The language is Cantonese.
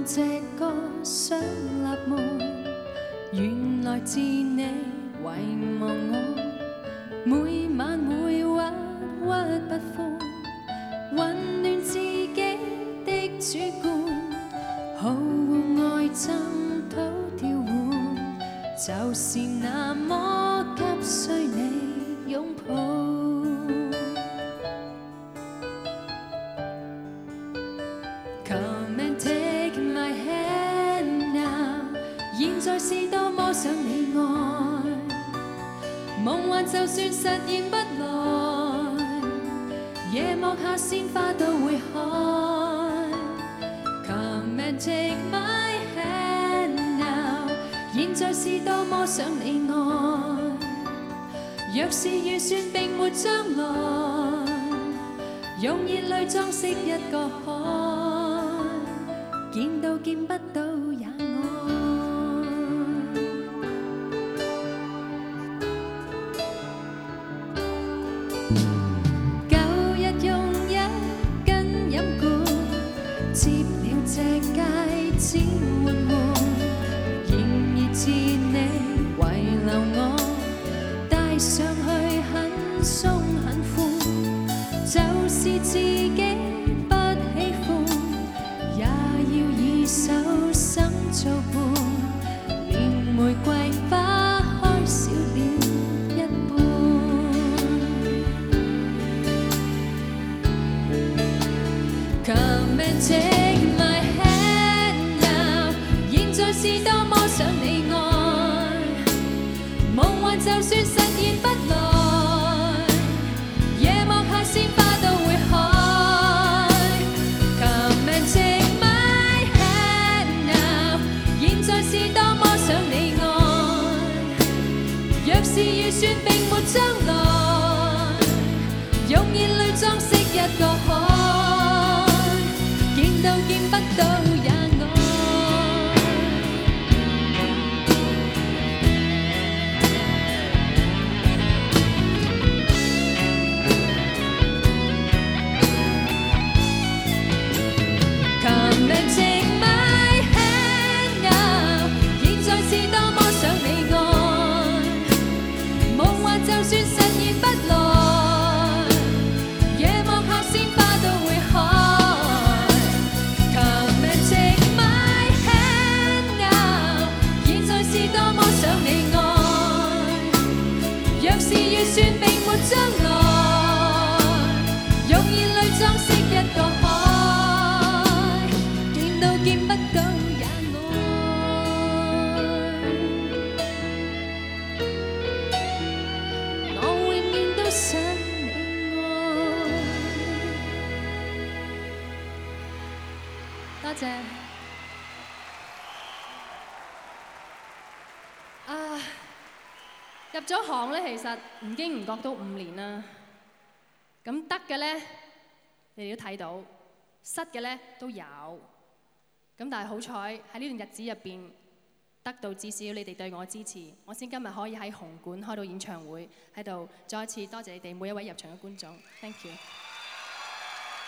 這歌想立夢，原來自你遺忘我，每晚會鬱鬱不歡，混亂自己的主觀，好愛爭討調換，就是那麼急需你擁抱。Come and take my hand now， 現在是多麼想你愛，夢幻就算實現不來，夜幕下鮮花都會開。Come and take my hand now， 現在是多麼想你愛，若是預算並沒將來，用熱淚裝飾一個海。見到見不到也愛，舊日用一根飲管接了這戒指緩緩，然而自你遺留我，戴上去很鬆很寬，就是自己手心做伴，連玫瑰花開少了一半。Come and take my hand now， 現在是多麼想你愛，夢幻就算實現不來，夜幕下鮮花都會開。Come and take是多麼想你愛，若是預算並沒將來，用熱淚裝飾一個海，見到見不到也愛。Come and take my hand now， 現在是多麼想你愛，夢幻就算實現不來，夜幕下鮮花都會開。Come and take my hand now， 現在是多麼想你愛，若是預算並沒將來，用熱淚裝飾一個海，見到見不到也愛。我永遠都想你愛。多謝。入咗行咧，其實唔經唔覺都5年啦。咁得嘅咧，你哋都睇到；失嘅咧都有。咁但係好彩喺呢段日子入邊，得到至少你哋對我支持，我先今日可以喺紅館開到演唱會，喺度再一次多謝你哋每一位入場嘅觀眾。Thank you。